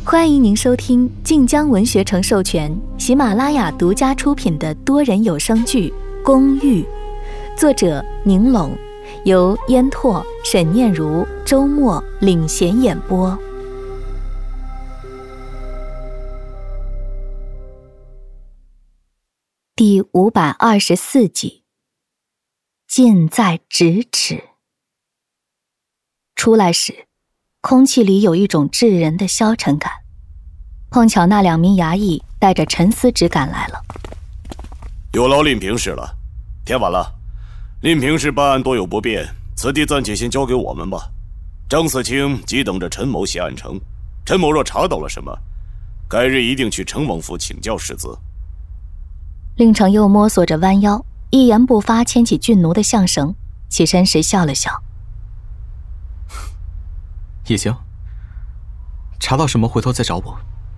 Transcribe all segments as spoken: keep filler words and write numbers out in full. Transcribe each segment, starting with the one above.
欢迎您收听晋江文学城授权、喜马拉雅独家出品的多人有声剧《公寓》，作者宁拢，由烟拓、沈念如、周末领衔演播。第五百二十四集，近在咫尺。出来时，空气里有一种炙人的消沉感。碰巧那两名衙役带着沉思纸赶来了。 有劳令平氏了，天晚了，令平氏办案多有不便，此地暂且先交给我们吧。张四清急等着陈某写案成，陈某若查到了什么，改日一定去陈王府请教师资。 令程又摸索着弯腰，一言不发牵起俊奴的项绳，起身时笑了笑。 也行，查到什么回头再找我。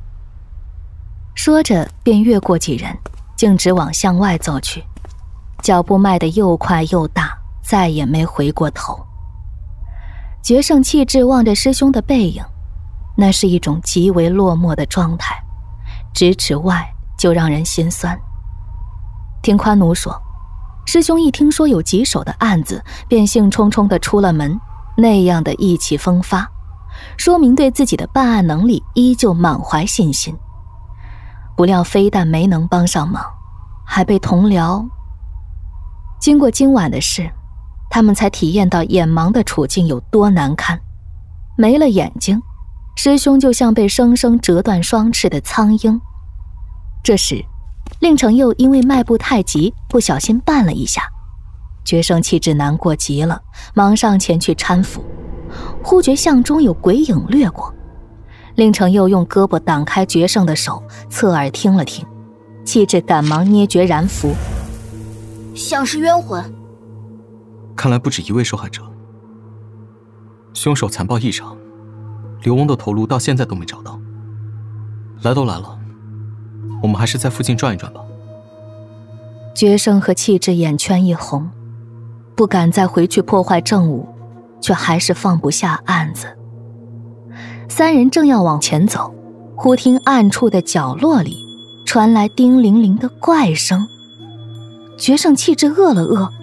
说着便越过几人，径直往向外走去，脚步迈得又快又大，再也没回过头。决胜气质望着师兄的背影，那是一种极为落寞的状态，咫尺外就让人心酸。听宽奴说，师兄一听说有棘手的案子，便兴冲冲地出了门，那样的意气风发，说明对自己的办案能力依旧满怀信心。不料非但没能帮上忙，还被同僚。经过今晚的事，他们才体验到眼盲的处境有多难堪。没了眼睛，师兄就像被生生折断双翅的苍鹰。这时令程又因为迈步太急，不小心绊了一下，决胜气质难过极了，忙上前去搀扶。忽觉巷中有鬼影掠过，令程又用胳膊挡开决胜的手，侧耳听了听，气质赶忙捏诀燃符， 像是冤魂。 看来不止一位受害者，凶手残暴异常，刘翁的头颅到现在都没找到。来都来了，我们还是在附近转一转吧。 决胜和气质眼圈一红，不敢再回去破坏正午，却还是放不下案子。三人正要往前走，忽听暗处的角落里传来叮铃铃的怪声。决胜气质饿了饿，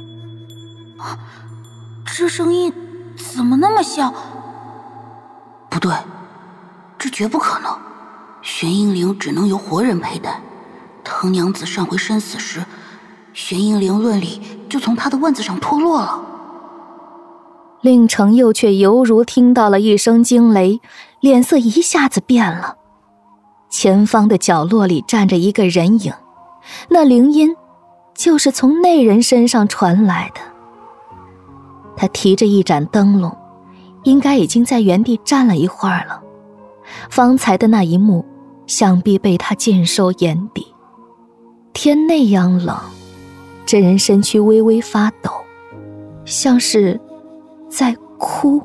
这声音怎么那么像？不对，这绝不可能。玄阴灵只能由活人佩戴，藤娘子上回身死时，玄阴灵论理就从她的腕子上脱落了。 令程又却犹如听到了一声惊雷，脸色一下子变了。前方的角落里站着一个人影，那铃音就是从那人身上传来的。他提着一盏灯笼，应该已经在原地站了一会儿了。方才的那一幕想必被他尽收眼底。天那样冷，这人身躯微微发抖，像是在哭。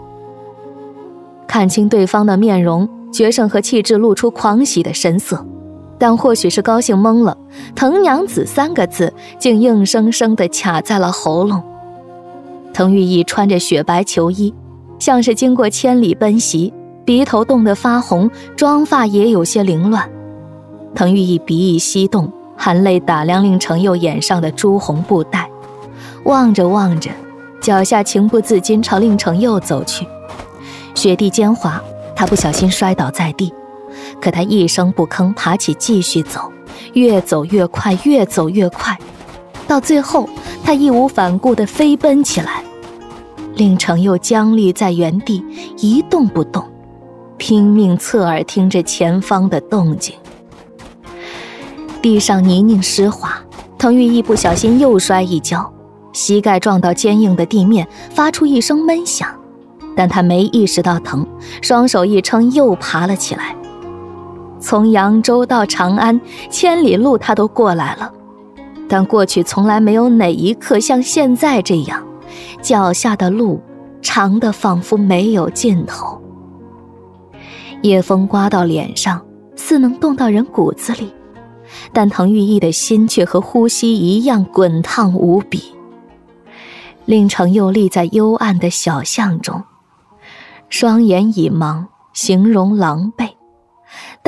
看清对方的面容，决胜和气质露出狂喜的神色，但或许是高兴懵了，藤娘子三个字竟硬生生地卡在了喉咙。滕玉义穿着雪白裘衣，像是经过千里奔袭，鼻头冻得发红，妆发也有些凌乱。滕玉义鼻翼翕动，含泪打量令程又眼上的朱红布带，望着望着，脚下情不自禁朝令程又走去。雪地尖滑，他不小心摔倒在地，可他一声不吭，爬起继续走，越走越快，越走越快，到最后他义无反顾地飞奔起来。令程又僵立在原地一动不动，拼命侧耳听着前方的动静。地上泥泞湿滑，滕玉义不小心又摔一跤，膝盖撞到坚硬的地面，发出一声闷响，但他没意识到疼，双手一撑又爬了起来。从扬州到长安，千里路他都过来了，但过去从来没有哪一刻像现在这样，脚下的路长得仿佛没有尽头。夜风刮到脸上，似能冻到人骨子里，但滕玉义的心却和呼吸一样滚烫无比。令程又立在幽暗的小巷中，双眼已盲，形容狼狈，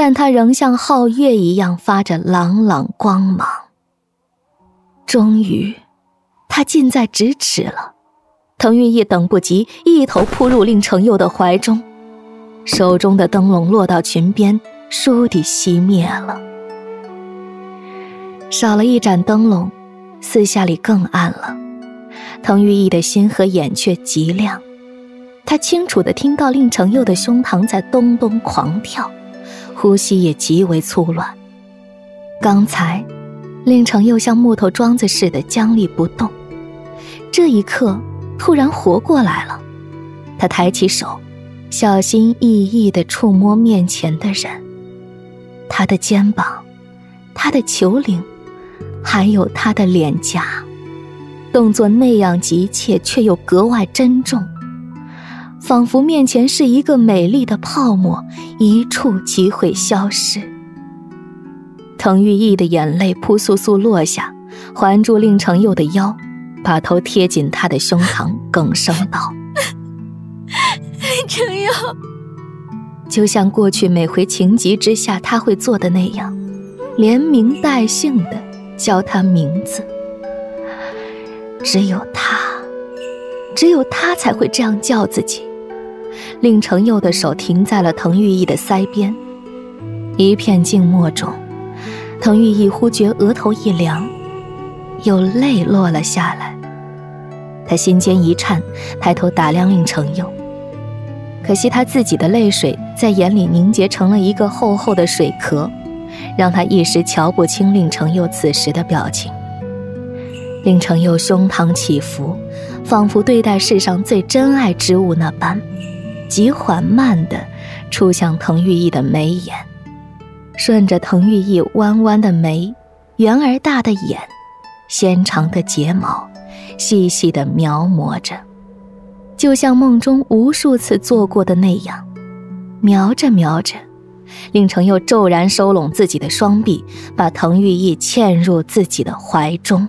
但它仍像皓月一样发着朗朗光芒。终于，它近在咫尺了。滕玉义等不及，一头扑入令程佑的怀中，手中的灯笼落到裙边，倏地熄灭了。少了一盏灯笼，四下里更暗了。滕玉义的心和眼却极亮，他清楚地听到令程佑的胸膛在咚咚狂跳，呼吸也极为粗乱。刚才令程佑像木头桩子似的僵立不动，这一刻突然活过来了。他抬起手，小心翼翼地触摸面前的人，他的肩膀，他的球领，还有他的脸颊，动作那样急切却又格外珍重，仿佛面前是一个美丽的泡沫，一触即会消失。滕玉义的眼泪扑簌簌落下，环住令程佑的腰，把头贴紧他的胸膛，哽声道： 令程佑。 就像过去每回情急之下他会做的那样，连名带姓的叫他名字。只有他，只有他才会这样叫自己。令程佑的手停在了滕玉义的腮边，一片静默中，滕玉义忽觉额头一凉，有泪落了下来。他心间一颤，抬头打量令程佑，可惜他自己的泪水在眼里凝结成了一个厚厚的水壳，让他一时瞧不清令程佑此时的表情。令程佑胸膛起伏，仿佛对待世上最珍爱之物那般，极缓慢地触向滕玉义的眉眼，顺着滕玉义弯弯的眉，圆而大的眼，纤长的睫毛，细细地描摹着，就像梦中无数次做过的那样。描着描着，令程佑骤然收拢自己的双臂，把滕玉义嵌入自己的怀中。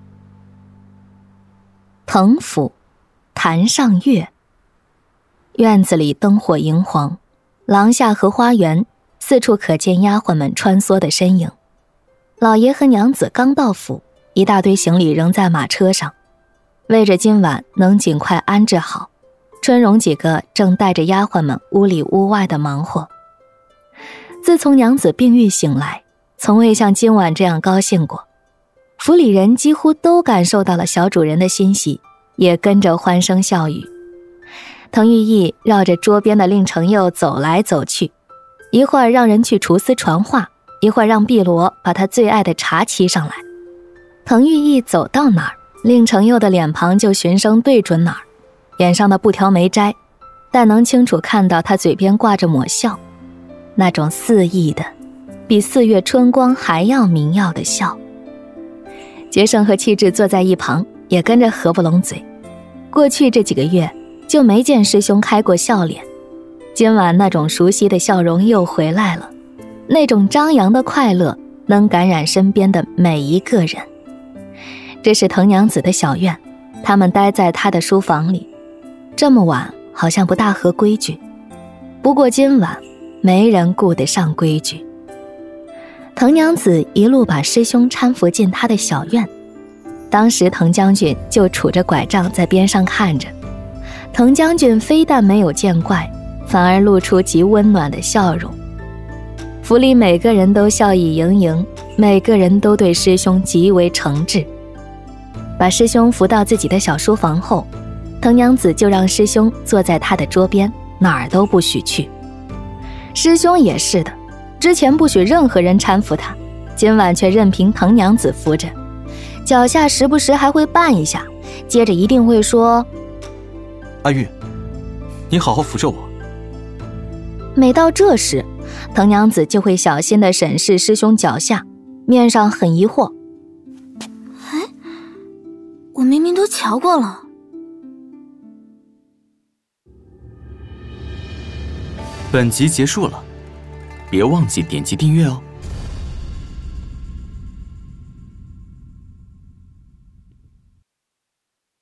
滕府坛上月，院子里灯火荧黄，廊下和花园四处可见丫鬟们穿梭的身影。老爷和娘子刚到府，一大堆行李扔在马车上，为着今晚能尽快安置好，春荣几个正带着丫鬟们屋里屋外的忙活。自从娘子病愈醒来，从未像今晚这样高兴过。府里人几乎都感受到了小主人的欣喜，也跟着欢声笑语。滕玉义绕着桌边的令程佑走来走去，一会儿让人去厨司传话，一会儿让碧罗把他最爱的茶沏上来。滕玉义走到哪儿，令程佑的脸庞就循声对准哪儿，眼上的布条没摘，但能清楚看到他嘴边挂着抹笑，那种肆意的，比四月春光还要明耀的笑。杰胜和气质坐在一旁，也跟着合不拢嘴。过去这几个月就没见师兄开过笑脸，今晚那种熟悉的笑容又回来了，那种张扬的快乐能感染身边的每一个人。这是滕娘子的小院，他们待在她的书房里，这么晚好像不大合规矩，不过今晚没人顾得上规矩。滕娘子一路把师兄搀扶进她的小院，当时滕将军就杵着拐杖在边上看着。滕将军非但没有见怪，反而露出极温暖的笑容。府里每个人都笑意盈盈，每个人都对师兄极为诚挚。把师兄扶到自己的小书房后，滕娘子就让师兄坐在她的桌边，哪儿都不许去。师兄也是的，之前不许任何人搀扶他，今晚却任凭滕娘子扶着，脚下时不时还会绊一下，接着一定会说： 阿玉，你好好扶着我。 每到这时，滕娘子就会小心地审视师兄脚下，面上很疑惑。 哎，我明明都瞧过了。 本集结束了，别忘记点击订阅哦。